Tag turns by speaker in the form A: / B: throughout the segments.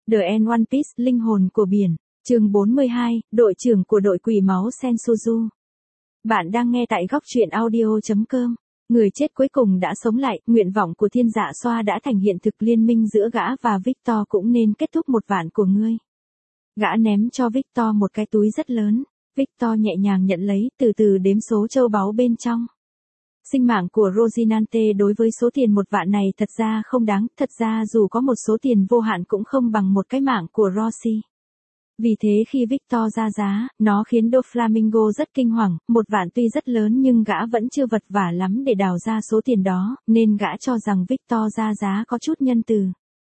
A: The End One Piece, linh hồn của biển. Chương 42, đội trưởng của đội quỷ máu Sensoju. Bạn đang nghe tại góc truyện audio.com. Người chết cuối cùng đã sống lại, nguyện vọng của Thiên Dạ Xoa đã thành hiện thực, liên minh giữa gã và Victor cũng nên kết thúc một vạn của ngươi. Gã ném cho Victor một cái túi rất lớn. Victor nhẹ nhàng nhận lấy, từ từ đếm số châu báu bên trong. Sinh mạng của Rosinante đối với số tiền một vạn này thật ra không đáng, thật ra dù có một số tiền vô hạn cũng không bằng một cái mạng của Rossi. Vì thế khi Victor ra giá, nó khiến Doflamingo rất kinh hoàng, một vạn tuy rất lớn nhưng gã vẫn chưa vật vả lắm để đào ra số tiền đó, nên gã cho rằng Victor ra giá có chút nhân từ.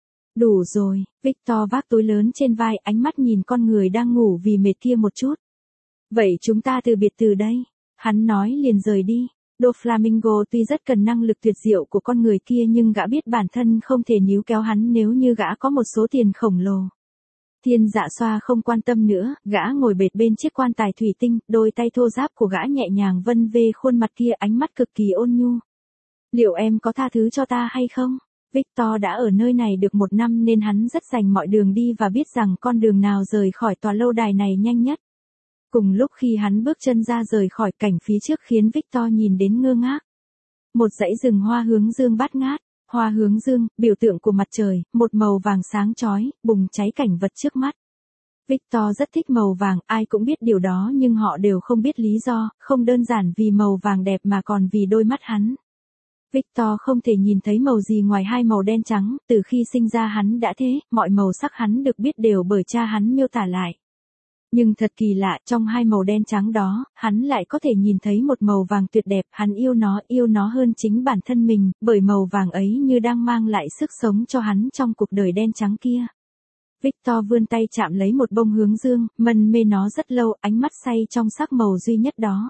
A: Đủ rồi, Victor vác túi lớn trên vai, ánh mắt nhìn con người đang ngủ vì mệt kia một chút. Vậy chúng ta từ biệt từ đây, hắn nói liền rời đi. Doflamingo tuy rất cần năng lực tuyệt diệu của con người kia nhưng gã biết bản thân không thể níu kéo hắn nếu như gã có một số tiền khổng lồ. Thiên Dạ Xoa không quan tâm nữa, gã ngồi bệt bên chiếc quan tài thủy tinh, đôi tay thô ráp của gã nhẹ nhàng vân về khuôn mặt kia, ánh mắt cực kỳ ôn nhu. Liệu em có tha thứ cho ta hay không? Victor đã ở nơi này được 1 năm nên hắn rất dành mọi đường đi và biết rằng con đường nào rời khỏi tòa lâu đài này nhanh nhất. Cùng lúc khi hắn bước chân ra rời khỏi, cảnh phía trước khiến Victor nhìn đến ngơ ngác. Một dãy rừng hoa hướng dương bát ngát, hoa hướng dương, biểu tượng của mặt trời, một màu vàng sáng chói, bùng cháy cảnh vật trước mắt. Victor rất thích màu vàng, ai cũng biết điều đó nhưng họ đều không biết lý do, không đơn giản vì màu vàng đẹp mà còn vì đôi mắt hắn. Victor không thể nhìn thấy màu gì ngoài hai màu đen trắng, từ khi sinh ra hắn đã thế, mọi màu sắc hắn được biết đều bởi cha hắn miêu tả lại. Nhưng thật kỳ lạ, trong hai màu đen trắng đó, hắn lại có thể nhìn thấy một màu vàng tuyệt đẹp, hắn yêu nó hơn chính bản thân mình, bởi màu vàng ấy như đang mang lại sức sống cho hắn trong cuộc đời đen trắng kia. Victor vươn tay chạm lấy một bông hướng dương, mân mê nó rất lâu, ánh mắt say trong sắc màu duy nhất đó.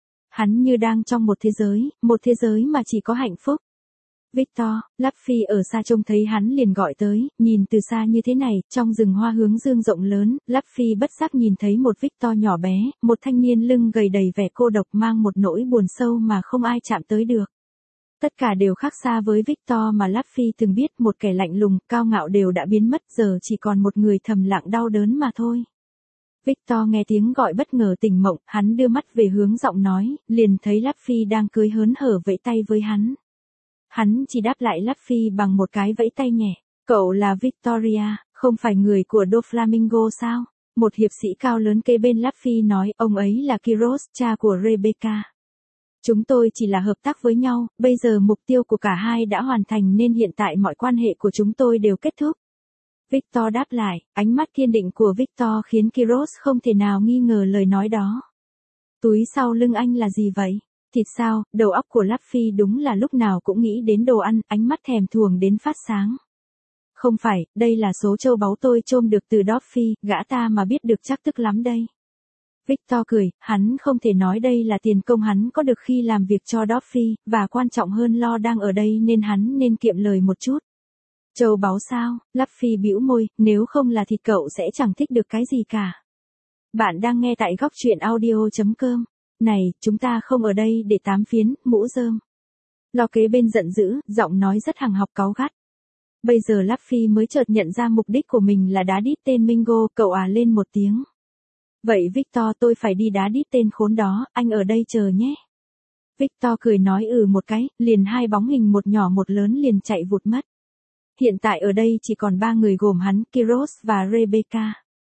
A: Hắn như đang trong một thế giới mà chỉ có hạnh phúc. Victor, Luffy ở xa trông thấy hắn liền gọi tới, nhìn từ xa như thế này, trong rừng hoa hướng dương rộng lớn, Luffy bất giác nhìn thấy một Victor nhỏ bé, một thanh niên lưng gầy đầy vẻ cô độc mang một nỗi buồn sâu mà không ai chạm tới được. Tất cả đều khác xa với Victor mà Luffy từng biết, một kẻ lạnh lùng, cao ngạo đều đã biến mất, giờ chỉ còn một người thầm lặng đau đớn mà thôi. Victor nghe tiếng gọi bất ngờ tỉnh mộng, hắn đưa mắt về hướng giọng nói, liền thấy Luffy đang cười hớn hở vẫy tay với hắn. Hắn chỉ đáp lại Luffy bằng một cái vẫy tay nhẹ. Cậu là Victoria, không phải người của Doflamingo sao? Một hiệp sĩ cao lớn kế bên Luffy nói, ông ấy là Kiros, cha của Rebecca. Chúng tôi chỉ là hợp tác với nhau, bây giờ mục tiêu của cả hai đã hoàn thành nên hiện tại mọi quan hệ của chúng tôi đều kết thúc. Victor đáp lại, ánh mắt kiên định của Victor khiến Kiros không thể nào nghi ngờ lời nói đó. Túi sau lưng anh là gì vậy? Thịt sao? Đầu óc của Luffy đúng là lúc nào cũng nghĩ đến đồ ăn, ánh mắt thèm thuồng đến phát sáng. Không phải, đây là số châu báu tôi chôm được từ Doffy, gã ta mà biết được chắc tức lắm đây. Victor cười, hắn không thể nói đây là tiền công hắn có được khi làm việc cho Doffy, và quan trọng hơn Lo đang ở đây nên hắn nên kiệm lời một chút. Châu báu sao? Luffy bĩu môi, nếu không là thịt cậu sẽ chẳng thích được cái gì cả. Bạn đang nghe tại góc truyện audio.com. Này, chúng ta không ở đây để tám phiến, mũ rơm. Lo kế bên giận dữ, giọng nói rất hằng học cáu gắt. Bây giờ Luffy mới chợt nhận ra mục đích của mình là đá đít tên Mingo, cậu lên một tiếng. Vậy Victor, tôi phải đi đá đít tên khốn đó, anh ở đây chờ nhé. Victor cười nói một cái, liền hai bóng hình một nhỏ một lớn liền chạy vụt mất. Hiện tại ở đây chỉ còn 3 người gồm hắn, Kiros và Rebecca.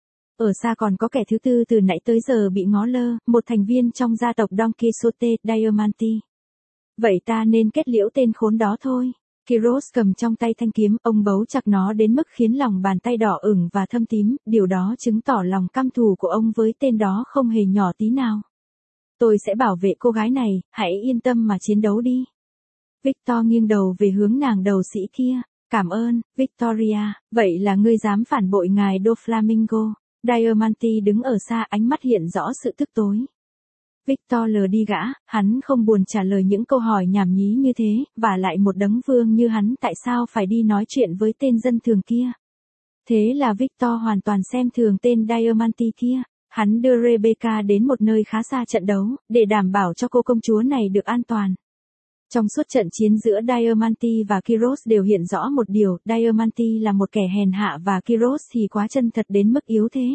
A: Ở xa còn có kẻ thứ tư từ nãy tới giờ bị ngó lơ, một thành viên trong gia tộc Don Quixote, Diamante. Vậy ta nên kết liễu tên khốn đó thôi. Kiros cầm trong tay thanh kiếm, ông bấu chặt nó đến mức khiến lòng bàn tay đỏ ửng và thâm tím, điều đó chứng tỏ lòng căm thù của ông với tên đó không hề nhỏ tí nào. Tôi sẽ bảo vệ cô gái này, hãy yên tâm mà chiến đấu đi. Victor nghiêng đầu về hướng nàng đầu sĩ kia. Cảm ơn, Victoria, vậy là ngươi dám phản bội ngài Doflamingo. Diamante đứng ở xa, ánh mắt hiện rõ sự tức tối. Victor lờ đi gã, hắn không buồn trả lời những câu hỏi nhảm nhí như thế, và lại một đấng vương như hắn tại sao phải đi nói chuyện với tên dân thường kia. Thế là Victor hoàn toàn xem thường tên Diamante kia. Hắn đưa Rebecca đến một nơi khá xa trận đấu, để đảm bảo cho cô công chúa này được an toàn. Trong suốt trận chiến giữa Diamante và Kyros đều hiện rõ một điều, Diamante là một kẻ hèn hạ và Kyros thì quá chân thật đến mức yếu thế.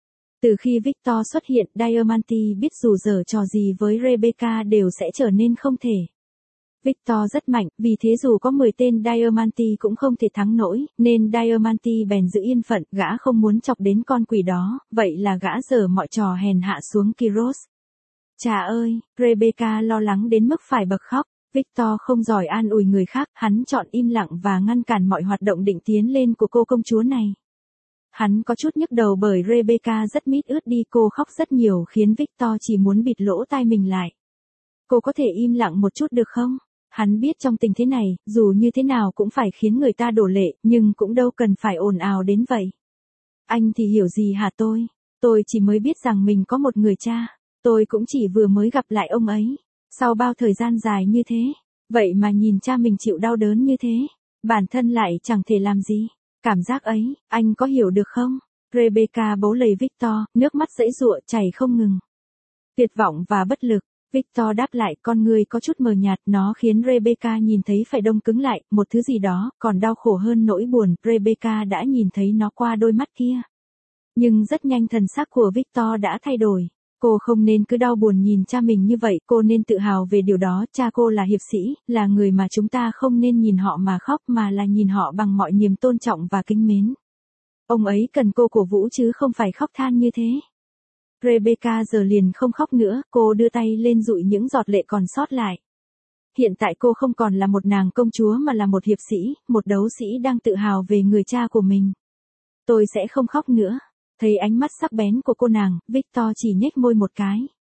A: Từ khi Victor xuất hiện, Diamante biết dù giở trò gì với Rebecca đều sẽ trở nên không thể. Victor rất mạnh, vì thế dù có 10 tên Diamante cũng không thể thắng nổi, nên Diamante bèn giữ yên phận, gã không muốn chọc đến con quỷ đó, vậy là gã giở mọi trò hèn hạ xuống Kyros. Chà ơi, Rebecca lo lắng đến mức phải bật khóc. Victor không giỏi an ủi người khác, hắn chọn im lặng và ngăn cản mọi hoạt động định tiến lên của cô công chúa này. Hắn có chút nhức đầu bởi Rebecca rất mít ướt đi, cô khóc rất nhiều khiến Victor chỉ muốn bịt lỗ tai mình lại. Cô có thể im lặng một chút được không? Hắn biết trong tình thế này, dù như thế nào cũng phải khiến người ta đổ lệ, nhưng cũng đâu cần phải ồn ào đến vậy. Anh thì hiểu gì hả tôi? Tôi chỉ mới biết rằng mình có một người cha. Tôi cũng chỉ vừa mới gặp lại ông ấy. Sau bao thời gian dài như thế, vậy mà nhìn cha mình chịu đau đớn như thế, bản thân lại chẳng thể làm gì. Cảm giác ấy, anh có hiểu được không? Rebecca bấu lấy Victor, nước mắt giãy giụa chảy không ngừng. Tuyệt vọng và bất lực, Victor đáp lại, con người có chút mờ nhạt, nó khiến Rebecca nhìn thấy phải đông cứng lại, một thứ gì đó, còn đau khổ hơn nỗi buồn, Rebecca đã nhìn thấy nó qua đôi mắt kia. Nhưng rất nhanh thần sắc của Victor đã thay đổi. Cô không nên cứ đau buồn nhìn cha mình như vậy, cô nên tự hào về điều đó, cha cô là hiệp sĩ, là người mà chúng ta không nên nhìn họ mà khóc mà là nhìn họ bằng mọi niềm tôn trọng và kính mến. Ông ấy cần cô cổ vũ chứ không phải khóc than như thế. Rebecca giờ liền không khóc nữa, cô đưa tay lên dụi những giọt lệ còn sót lại. Hiện tại cô không còn là một nàng công chúa mà là một hiệp sĩ, một đấu sĩ đang tự hào về người cha của mình. Tôi sẽ không khóc nữa. Thấy ánh mắt sắc bén của cô nàng, Victor chỉ nhếch môi một cái.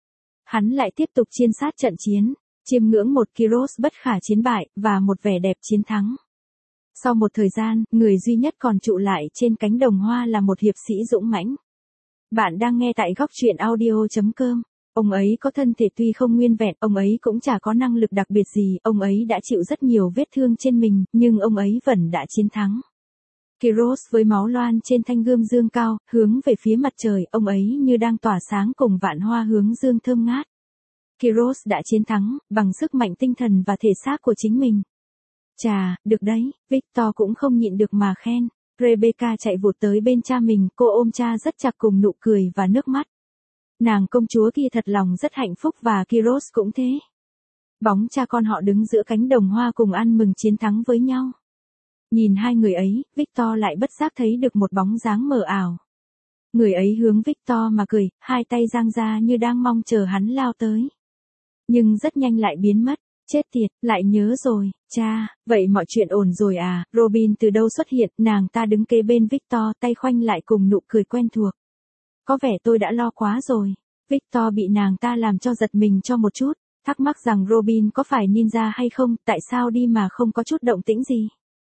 A: Hắn lại tiếp tục chiên sát trận chiến, chiêm ngưỡng một Kyros bất khả chiến bại, và một vẻ đẹp chiến thắng. Sau một thời gian, người duy nhất còn trụ lại trên cánh đồng hoa là một hiệp sĩ dũng mãnh. Bạn đang nghe tại góc truyện audio.com. Ông ấy có thân thể tuy không nguyên vẹn, ông ấy cũng chả có năng lực đặc biệt gì, ông ấy đã chịu rất nhiều vết thương trên mình, nhưng ông ấy vẫn đã chiến thắng. Kyros với máu loan trên thanh gươm dương cao, hướng về phía mặt trời, ông ấy như đang tỏa sáng cùng vạn hoa hướng dương thơm ngát. Kyros đã chiến thắng, bằng sức mạnh tinh thần và thể xác của chính mình. Chà, được đấy, Victor cũng không nhịn được mà khen. Rebecca chạy vụt tới bên cha mình, cô ôm cha rất chặt cùng nụ cười và nước mắt. Nàng công chúa kia thật lòng rất hạnh phúc và Kyros cũng thế. Bóng cha con họ đứng giữa cánh đồng hoa cùng ăn mừng chiến thắng với nhau. Nhìn hai người ấy, Victor lại bất giác thấy được một bóng dáng mờ ảo. Người ấy hướng Victor mà cười, hai tay dang ra như đang mong chờ hắn lao tới. Nhưng rất nhanh lại biến mất. Chết tiệt, lại nhớ rồi, cha, vậy mọi chuyện ổn rồi à? Robin từ đâu xuất hiện, nàng ta đứng kế bên Victor, tay khoanh lại cùng nụ cười quen thuộc. Có vẻ tôi đã lo quá rồi. Victor bị nàng ta làm cho giật mình cho một chút, thắc mắc rằng Robin có phải ninja hay không, tại sao đi mà không có chút động tĩnh gì.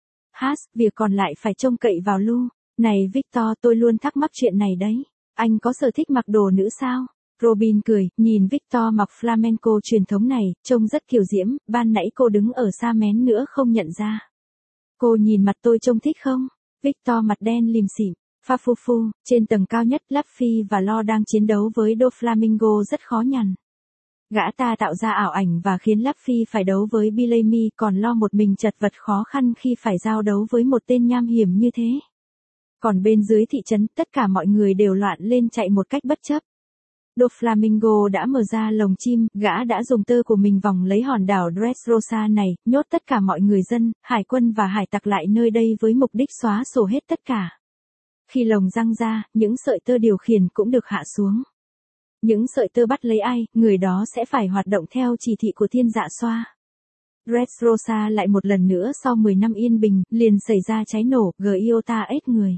A: Việc còn lại phải trông cậy vào Lu. Này Victor, tôi luôn thắc mắc chuyện này đấy. Anh có sở thích mặc đồ nữ sao? Robin cười, nhìn Victor mặc flamenco truyền thống này, trông rất kiều diễm, ban nãy cô đứng ở xa mén nữa không nhận ra. Cô nhìn mặt tôi trông thích không? Victor mặt đen lìm xỉm. Pha trên tầng cao nhất, Luffy và Lo đang chiến đấu với Doflamingo rất khó nhằn. Gã ta tạo ra ảo ảnh và khiến Luffy phải đấu với Bellamy, còn Lo một mình chật vật khó khăn khi phải giao đấu với một tên nham hiểm như thế. Còn bên dưới thị trấn, tất cả mọi người đều loạn lên chạy một cách bất chấp. Doflamingo đã mở ra lồng chim, gã đã dùng tơ của mình vòng lấy hòn đảo Dressrosa này, nhốt tất cả mọi người dân, hải quân và hải tặc lại nơi đây với mục đích xóa sổ hết tất cả. Khi lồng giăng ra, những sợi tơ điều khiển cũng được hạ xuống. Những sợi tơ bắt lấy ai, người đó sẽ phải hoạt động theo chỉ thị của thiên dạ xoa. Dressrosa lại một lần nữa sau 10 năm yên bình, liền xảy ra cháy nổ, Giota ết người.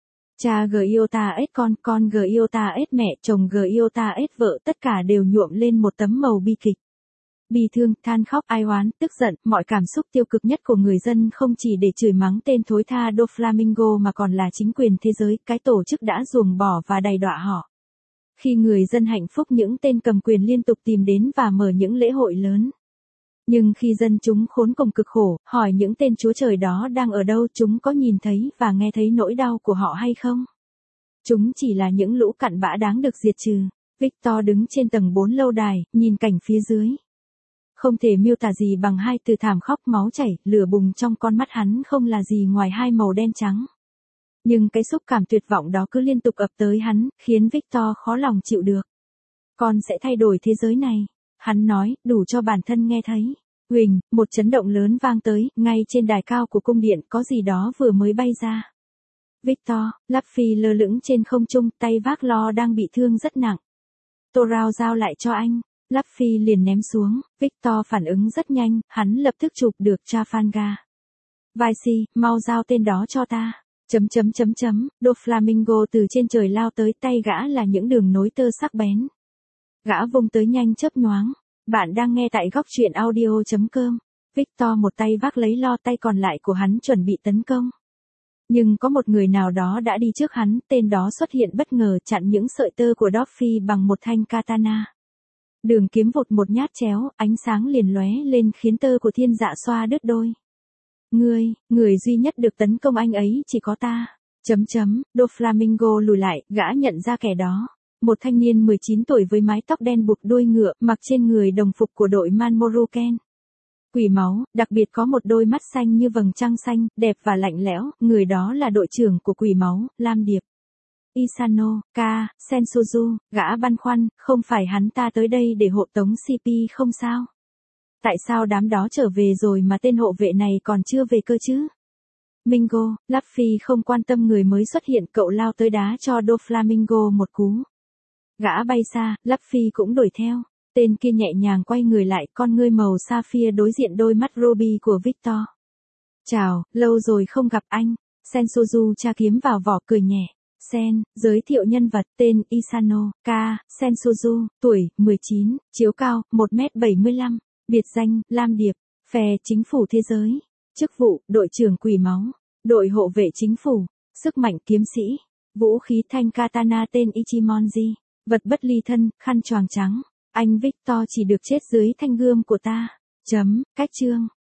A: Cha Giota ết con Giota ết mẹ, chồng Giota ết vợ, tất cả đều nhuộm lên một tấm màu bi kịch. Bi thương, than khóc, ai oán, tức giận, mọi cảm xúc tiêu cực nhất của người dân không chỉ để chửi mắng tên thối tha Doflamingo mà còn là chính quyền thế giới, cái tổ chức đã ruồng bỏ và đày đọa họ. Khi người dân hạnh phúc, những tên cầm quyền liên tục tìm đến và mở những lễ hội lớn. Nhưng khi dân chúng khốn cùng cực khổ, hỏi những tên chúa trời đó đang ở đâu, chúng có nhìn thấy và nghe thấy nỗi đau của họ hay không? Chúng chỉ là những lũ cặn bã đáng được diệt trừ. Victor đứng trên tầng 4 lâu đài, nhìn cảnh phía dưới. Không thể miêu tả gì bằng hai từ thảm khóc máu chảy, lửa bùng trong con mắt hắn không là gì ngoài hai màu đen trắng. Nhưng cái xúc cảm tuyệt vọng đó cứ liên tục ập tới hắn, khiến Victor khó lòng chịu được. Con sẽ thay đổi thế giới này. Hắn nói, đủ cho bản thân nghe thấy. Huỳnh, một chấn động lớn vang tới, ngay trên đài cao của cung điện có gì đó vừa mới bay ra. Victor, Luffy lơ lửng trên không trung, tay vác lo đang bị thương rất nặng. Torao giao lại cho anh. Luffy liền ném xuống, Victor phản ứng rất nhanh, hắn lập tức chụp được Trafalgar. Vici, mau giao tên đó cho ta. Doflamingo từ trên trời lao tới, tay gã là những đường nối tơ sắc bén. Gã vung tới nhanh chớp nhoáng. Bạn đang nghe tại góc truyện audio.com. Victor một tay vác lấy lo, tay còn lại của hắn chuẩn bị tấn công. Nhưng có một người nào đó đã đi trước hắn, tên đó xuất hiện bất ngờ chặn những sợi tơ của Doffy bằng một thanh katana. Đường kiếm vụt một nhát chéo, ánh sáng liền lóe lên khiến tơ của thiên dạ xoa đứt đôi. Người duy nhất được tấn công anh ấy chỉ có ta. Doflamingo lùi lại, gã nhận ra kẻ đó. Một thanh niên 19 tuổi với mái tóc đen buộc đuôi ngựa, mặc trên người đồng phục của đội Manmoruken. Quỷ máu, đặc biệt có một đôi mắt xanh như vầng trăng xanh, đẹp và lạnh lẽo, người đó là đội trưởng của quỷ máu, Lam Điệp. Isano, Sensuzu, gã băn khoăn, không phải hắn ta tới đây để hộ tống CP không sao? Tại sao đám đó trở về rồi mà tên hộ vệ này còn chưa về cơ chứ? Mingo, Luffy không quan tâm người mới xuất hiện, cậu lao tới đá cho Doflamingo một cú. Gã bay xa, Luffy cũng đuổi theo. Tên kia nhẹ nhàng quay người lại, con ngươi màu sapphire đối diện đôi mắt ruby của Victor. Chào, lâu rồi không gặp anh. Sensuzu tra kiếm vào vỏ cười nhẹ. Giới thiệu nhân vật, tên Isano, Sensuzu, tuổi, 19, chiều cao, 1m75, biệt danh, Lam Điệp, phe chính phủ thế giới, chức vụ, đội trưởng quỷ máu, đội hộ vệ chính phủ, sức mạnh kiếm sĩ, vũ khí thanh katana tên Ichimonji, vật bất ly thân, khăn choàng trắng. Anh Victor chỉ được chết dưới thanh gươm của ta. Cách chương.